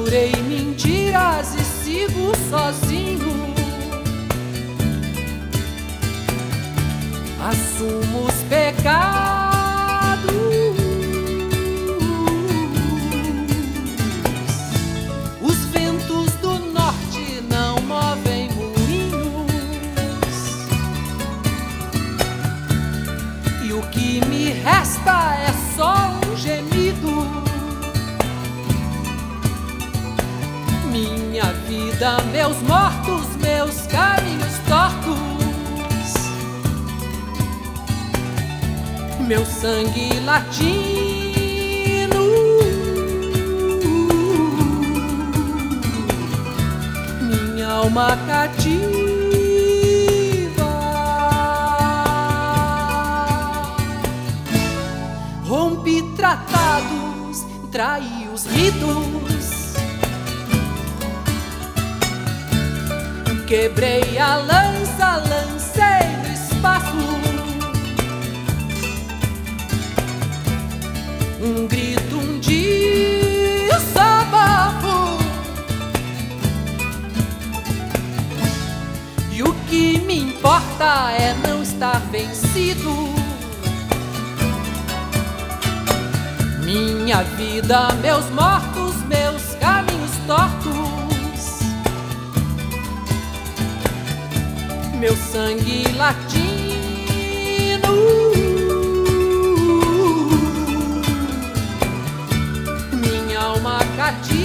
Jurei mentiras e sigo sozinho. Assumo os pecados. Os ventos do norte não movem moinhos. E o que me resta é só um gemido. Minha vida, meus mortos, meus caminhos tortos. Meu sangue latino, minha alma cativa. Rompi tratados, traí os ritos, quebrei a lança, lancei no espaço. Um grito, um desabafo. E o que me importa é não estar vencido. Minha vida, meus mortos, meus caminhos tortos. Meu sangue latino, minha alma cativa.